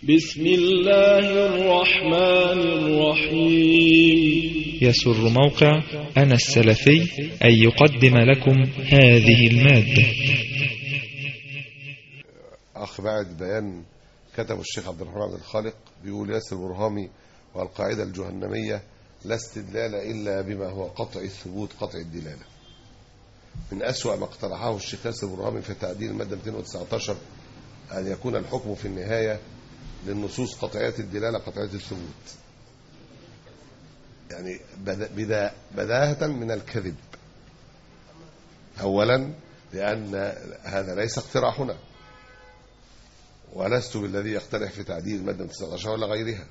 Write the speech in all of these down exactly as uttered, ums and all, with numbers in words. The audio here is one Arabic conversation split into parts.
بسم الله الرحمن الرحيم. يسر موقع أنا السلفي أن يقدم لكم هذه المادة. أخ بعد بيان كتب الشيخ عبد الرحمن عبد الخالق بيقول: ياسر برهامي والقاعدة الجهنمية لا استدلال إلا بما هو قطع الثبوت قطع الدلالة. من أسوأ ما اقترحه الشيخ ياسر برهامي في تعديل المادة مئتين وتسعة عشر أن يكون الحكم في النهاية للنصوص قطعية الدلالة قطعية الثبوت، يعني بدا بداهة من الكذب. أولا لأن هذا ليس اقتراحنا، ولست بالذي يقترح في تعديل المادة تسعة عشر ولا غيرها.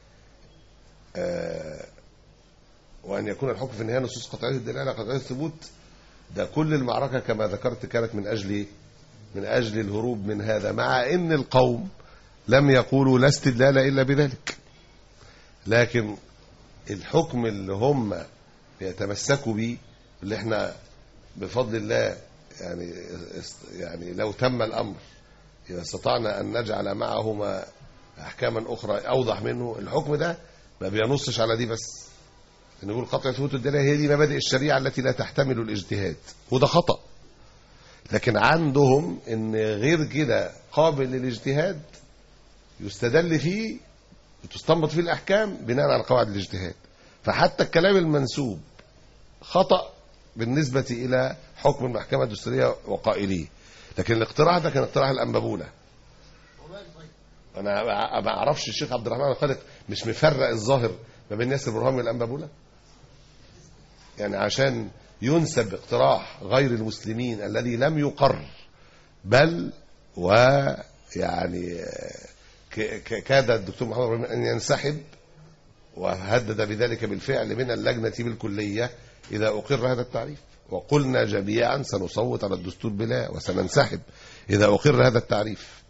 آه وأن يكون الحكم في النهاية نصوص قطعية الدلالة قطعية الثبوت، ده كل المعركة كما ذكرت كانت من أجل من أجل الهروب من هذا، مع أن القوم لم يقولوا لا استدلال إلا بذلك. لكن الحكم اللي هم يتمسكوا به، اللي احنا بفضل الله يعني يعني لو تم الأمر إذا استطعنا أن نجعل معهما أحكاما أخرى أوضح منه، الحكم ده ما بينصش على دي بس، نقول قطع ثبوت الدلالة هي دي مبادئ الشريعة التي لا تحتمل الاجتهاد، وده خطأ. لكن عندهم ان غير كده قابل للاجتهاد يستدل فيه وتستنبط فيه الأحكام بناء على قواعد الاجتهاد. فحتى الكلام المنسوب خطأ بالنسبة إلى حكم المحكمة الدستورية وقائليه. لكن الاقتراح ده كان اقتراح الأنبابولة. أنا ما أعرفش الشيخ عبد الرحمن الخالق مش مفرق الظاهر ما بين ياسر برهامي والأنبابولة، يعني عشان ينسب اقتراح غير المسلمين الذي لم يقر، بل ويعني كاد الدكتور محمد ابراهيم أن ينسحب، وهدد بذلك بالفعل من اللجنة بالكلية إذا أقر هذا التعريف. وقلنا جميعا سنصوت على الدستور بلا وسننسحب إذا أقر هذا التعريف.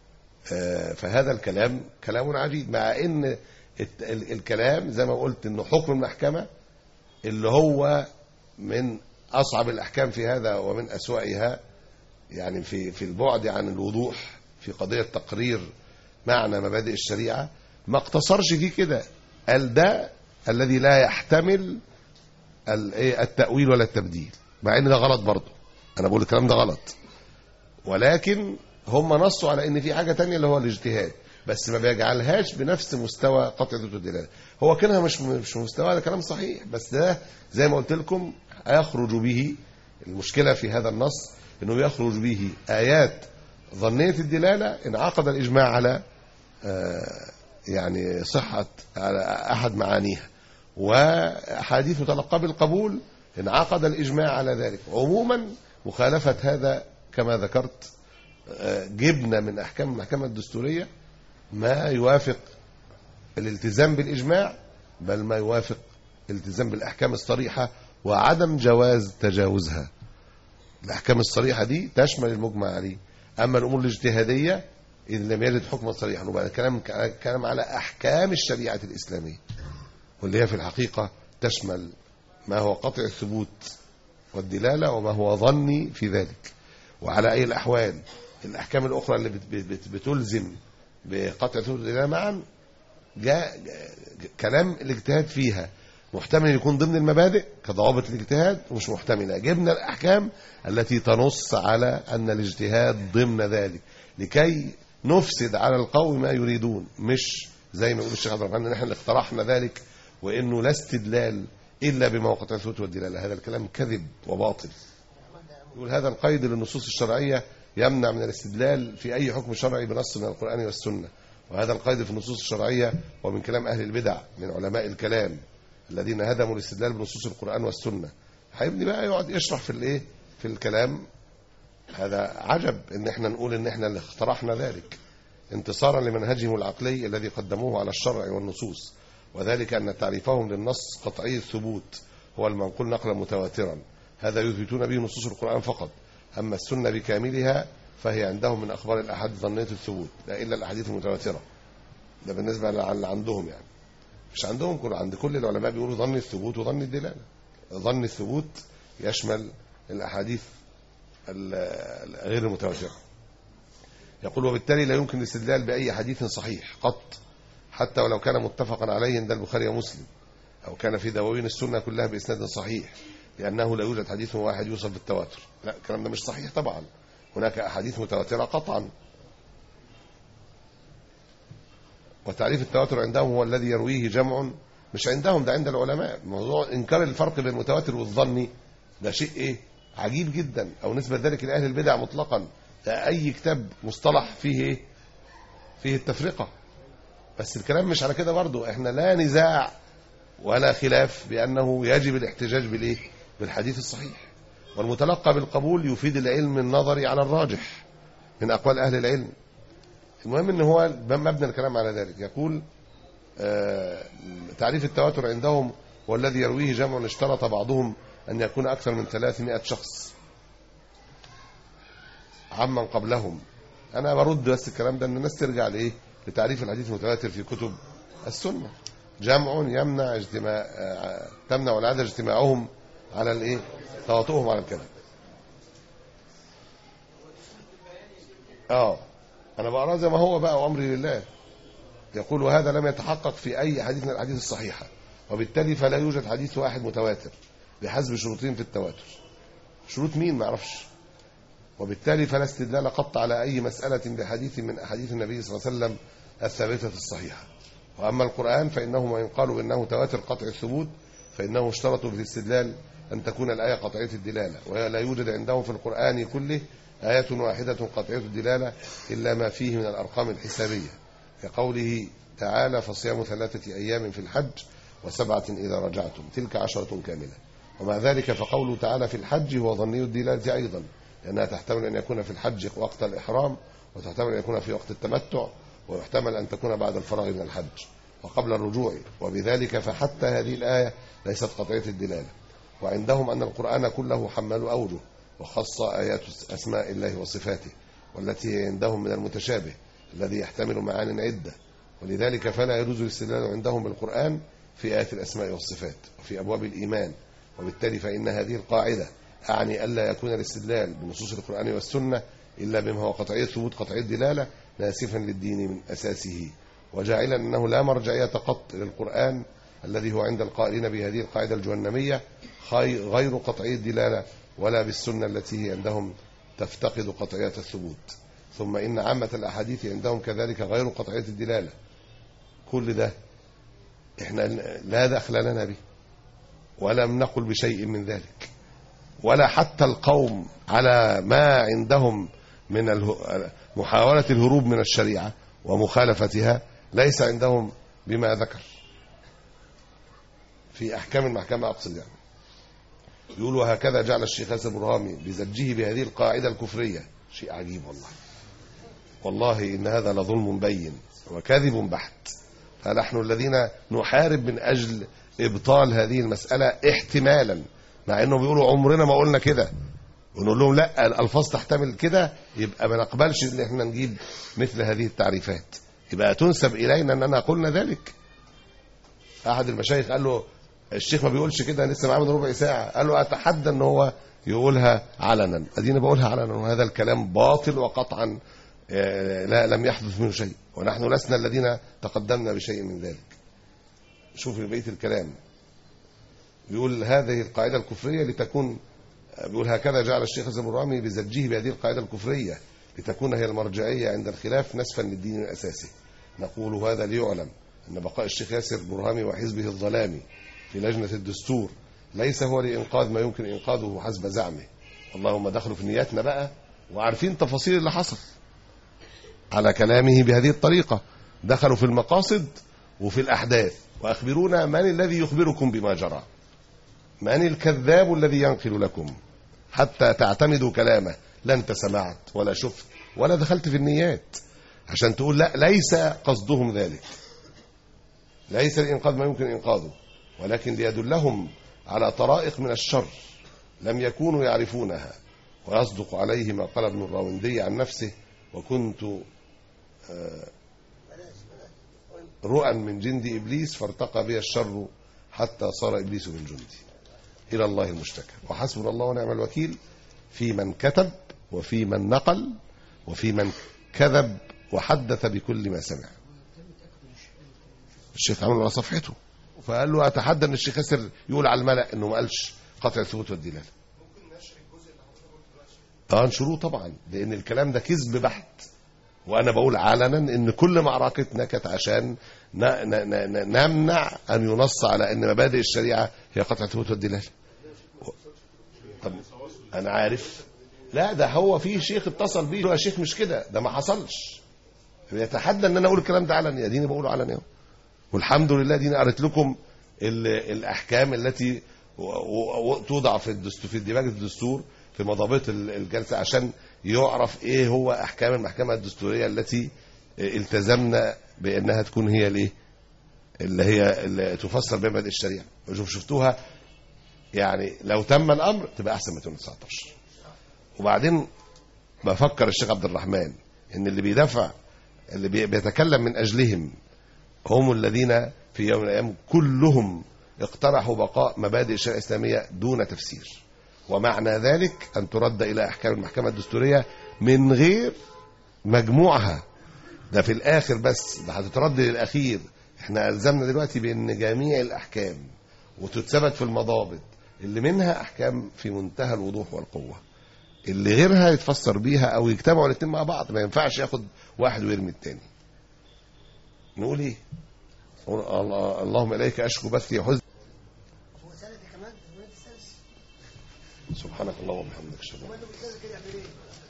فهذا الكلام كلام عجيب، مع أن الكلام زي ما قلت أنه حكم المحكمة اللي هو من أصعب الأحكام في هذا ومن أسوأها، يعني في في البعد عن الوضوح في قضية تقرير معنى مبادئ الشريعة، ما اقتصرش فيه كده، قال ده الذي لا يحتمل التأويل ولا التبديل، مع ان ده غلط برضه. انا بقول الكلام ده غلط، ولكن هم نصوا على ان في حاجة تانية اللي هو الاجتهاد، بس ما بيجعلهاش بنفس مستوى قطع ثبوت الدلالة. هو كلامها مش مش مستوى، ده كلام صحيح، بس ده زي ما قلت لكم يخرج به المشكلة في هذا النص، انه يخرج به آيات ظنية الدلالة انعقد الإجماع على آه يعني صحة على أحد معانيها، وأحاديث متلقى بالقبول انعقد الإجماع على ذلك. عموما مخالفة هذا كما ذكرت آه جبنا من أحكام المحكمة الدستورية ما يوافق الالتزام بالإجماع، بل ما يوافق الالتزام بالأحكام الصريحة وعدم جواز تجاوزها. الأحكام الصريحة دي تشمل المجمع عليه، أما الأمور الاجتهادية إذا لم يرد حكما صريحا، وبعد الكلام كلام على أحكام الشريعة الإسلامية، واللي هي في الحقيقة تشمل ما هو قطع الثبوت والدلالة وما هو ظني في ذلك. وعلى أي الأحوال الأحكام الأخرى اللي بتلزم بقطع الثبوت والدلالة معا جاء كلام الاجتهاد فيها محتمل يكون ضمن المبادئ كضوابط الاجتهاد، ومش محتملة جبنا الأحكام التي تنص على أن الاجتهاد ضمن ذلك لكي نفسد على القوم ما يريدون، مش زي ما يقول الشيخ عبد الرحمن ان احنا اللي اقترحنا ذلك وانه لا استدلال الا بما قطع الثبوت والدلاله. هذا الكلام كذب وباطل. يقول هذا القيد للنصوص الشرعيه يمنع من الاستدلال في اي حكم شرعي بنص من القران والسنه، وهذا القيد في النصوص الشرعيه ومن كلام اهل البدع من علماء الكلام الذين هدموا الاستدلال بنصوص القران والسنه. هيبني بقى يقعد يشرح في الايه في الكلام. هذا عجب ان احنا نقول ان احنا اللي اقترحنا ذلك انتصارا لمنهجهم العقلي الذي قدموه على الشرع والنصوص، وذلك ان تعريفهم للنص قطعي الثبوت هو المنقول نقلا متواترا، هذا يثبتون به نصوص القرآن فقط، اما السنة بكاملها فهي عندهم من اخبار الاحاد ظنية الثبوت لا الا الاحاديث المتواترة. ده بالنسبة اللي عندهم، يعني مش عندهم، كل عند كل العلماء بيقولوا ظن الثبوت وظن الدلالة. ظن الثبوت يشمل الاحاديث غير المتواترة. يقول وبالتالي لا يمكن الاستدلال بأي حديث صحيح قط حتى ولو كان متفقا عليه عند البخاري ومسلم أو كان في دواوين السنة كلها بإسناد صحيح، لأنه لا يوجد حديث واحد يوصف بالتواتر. لا، الكلام ده مش صحيح طبعا، هناك أحاديث متواترة قطعا. وتعريف التواتر عندهم هو الذي يرويه جمع، مش عندهم، ده عند العلماء. موضوع إنكار الفرق بين المتواتر والظني ده شيء إيه عجيب جدا، أو نسبة ذلك لأهل البدع مطلقا. ده أي كتاب مصطلح فيه إيه؟ فيه التفرقة. بس الكلام مش على كده برضو، احنا لا نزاع ولا خلاف بأنه يجب الاحتجاج بالإيه؟ بالحديث الصحيح، والمتلقى بالقبول يفيد العلم النظري على الراجح من أقوال أهل العلم. المهم ان هو مبنى الكلام على ذلك. يقول آه تعريف التواتر عندهم هو الذي يرويه جمع اشترط بعضهم أن يكون أكثر من ثلاثمائة شخص عمن قبلهم. أنا برد بس الكلام ده أن الناس ترجع لإيه؟ لتعريف الحديث المتواتر في كتب السنة. جمع يمنع اجتماع آه تمنع العادة اجتماعهم على الإيه؟ تواطؤهم على الكذب. اه أنا بقرأ زي ما هو بقى وأمري لله. يقول وهذا لم يتحقق في أي حديث من الأحاديث الصحيحة، وبالتالي فلا يوجد حديث واحد متواتر بحسب شروطين في التواتر. شروط مين ما عرفش. وبالتالي فلا استدلال قط على أي مسألة بحديث من أحاديث النبي صلى الله عليه وسلم الثابتة الصحيحة. وأما القرآن فإنه وإن قالوا إنه تواتر قطع الثبوت فإنه اشترطوا في الاستدلال أن تكون الآية قطعية الدلالة، ولا يوجد عندهم في القرآن كله آية واحدة قطعية الدلالة إلا ما فيه من الأرقام الحسابية، كقوله تعالى فصيام ثلاثة أيام في الحج وسبعة إذا رجعتم تلك عشرة كاملة. ومع ذلك فقوله تعالى في الحج هو ظني الدلالة أيضا، لأنها تحتمل أن يكون في الحج وقت الإحرام، وتحتمل أن يكون في وقت التمتع، ويحتمل أن تكون بعد الفراغ من الحج وقبل الرجوع. وبذلك فحتى هذه الآية ليست قطعية الدلالة. وعندهم أن القرآن كله حمل أوجه، وخص آيات أسماء الله وصفاته، والتي عندهم من المتشابه الذي يحتمل معان عدة. ولذلك فلا يجوز الاستدلال عندهم بالقرآن في آيات الأسماء والصفات وفي أبواب الإيمان. وبالتالي فإن هذه القاعدة أعني ألا يكون الاستدلال بنصوص القرآن والسنة إلا بما هو قطعية ثبوت قطعية دلالة ناسفا للدين من أساسه، وجاعلا أنه لا مرجعية قط للقرآن الذي هو عند القائلين بهذه القاعدة الجهنمية غير قطعية دلالة، ولا بالسنة التي هي عندهم تفتقد قطعية الثبوت. ثم إن عامة الأحاديث عندهم كذلك غير قطعية الدلالة. كل ده إحنا لا دخل لنا به ولم نقل بشيء من ذلك، ولا حتى القوم على ما عندهم من محاولة الهروب من الشريعة ومخالفتها ليس عندهم بما ذكر في أحكام المحكمة. أقصد يعني يقول وهكذا جعل الشيخ ياسر برهامي بزجه بهذه القاعدة الكفرية. شيء عجيب والله، والله إن هذا لظلم بين وكذب بحت. فنحن الذين نحارب من أجل إبطال هذه المسألة احتمالا، مع أنه بيقولوا عمرنا ما قلنا كده، ونقول لهم لا الألفاظ تحتمل كده، يبقى ما نقبلش ان احنا نجيب مثل هذه التعريفات، يبقى تنسب إلينا أننا قلنا ذلك. أحد المشايخ قال له الشيخ ما بيقولش كده، لسه معاه من ربع ساعة، قال له أتحدى أنه هو يقولها علنا. أدينا بقولها علنا، وهذا الكلام باطل وقطعا لا لم يحدث منه شيء، ونحن لسنا الذين تقدمنا بشيء من ذلك. شوف بقية الكلام، بيقول هذه القاعدة الكفرية لتكون، بيقول هكذا جعل الشيخ ياسر برهامي بزجه بهذه القاعدة الكفرية لتكون هي المرجعية عند الخلاف نسفا للدين من أساسه. نقول هذا ليعلم أن بقاء الشيخ ياسر برهامي وحزبه الظلامي في لجنة الدستور ليس هو لإنقاذ ما يمكن إنقاذه حسب زعمه. اللهم دخلوا في نياتنا بقى وعارفين تفاصيل اللي حصل على كلامه بهذه الطريقة، دخلوا في المقاصد وفي الأحداث. وأخبرونا من الذي يخبركم بما جرى، من الكذاب الذي ينقل لكم حتى تعتمدوا كلامه. لا أنت سمعت ولا شفت ولا دخلت في النيات عشان تقول لا ليس قصدهم ذلك، ليس لإنقاذ ما يمكن إنقاذه، ولكن ليدلهم على طرائق من الشر لم يكونوا يعرفونها. ويصدق عليه ما قال ابن الراوندي عن نفسه: وكنت رؤى من جند إبليس فارتقى بي الشر حتى صار إبليس من جندي. إلى الله المشتكى، وحسبنا الله ونعم الوكيل في من كتب وفي من نقل وفي من كذب وحدث بكل ما سمع. الشيخ عمل على صفحته فقال له أتحدى أن الشيخ ياسر يقول على الملأ أنه ما قالش قطع الثبوت والدلالة. اه انشروه طبعا، لأن الكلام ده كذب بحت، وأنا بقول علنا أن كل معركتنا كانت عشان نمنع أن ينص على أن مبادئ الشريعة هي قطع الثبوت والدلالة. طب أنا عارف، لا ده هو في شيخ اتصل بيه هو شيخ مش كده، ده ما حصلش. يتحدى ان انا اقول الكلام ده علني، اديني بقوله علني، والحمد لله ديني قريت لكم الاحكام التي توضع في الدستور، في ديباجة الدستور في مضابط الجلسه، عشان يعرف ايه هو احكام المحكمه الدستوريه التي التزمنا بانها تكون هي الايه اللي هي اللي تفسر بمبادئ الشريعه. وشوف شفتوها يعني، لو تم الامر تبقى احسن من تسعتاشر. وبعدين بفكر الشيخ عبد الرحمن ان اللي بيدافع اللي بيتكلم من اجلهم هم الذين في يوم من الايام كلهم اقترحوا بقاء مبادئ الشريعه الاسلاميه دون تفسير، ومعنى ذلك ان ترد الى احكام المحكمه الدستوريه من غير مجموعها. ده في الاخر بس، ده هتترد للاخير. احنا الزمنا دلوقتي بان جميع الاحكام وتثبت في المضابط اللي منها احكام في منتهى الوضوح والقوه، اللي غيرها يتفسر بيها او يجتمعوا الاثنين مع بعض. ما ينفعش ياخد واحد ويرمي الثاني. نقول ايه؟ اللهم اليك اشكو بثي وحزني. سبحانك اللهم وبحمدك اشهد ان لا اله الا انت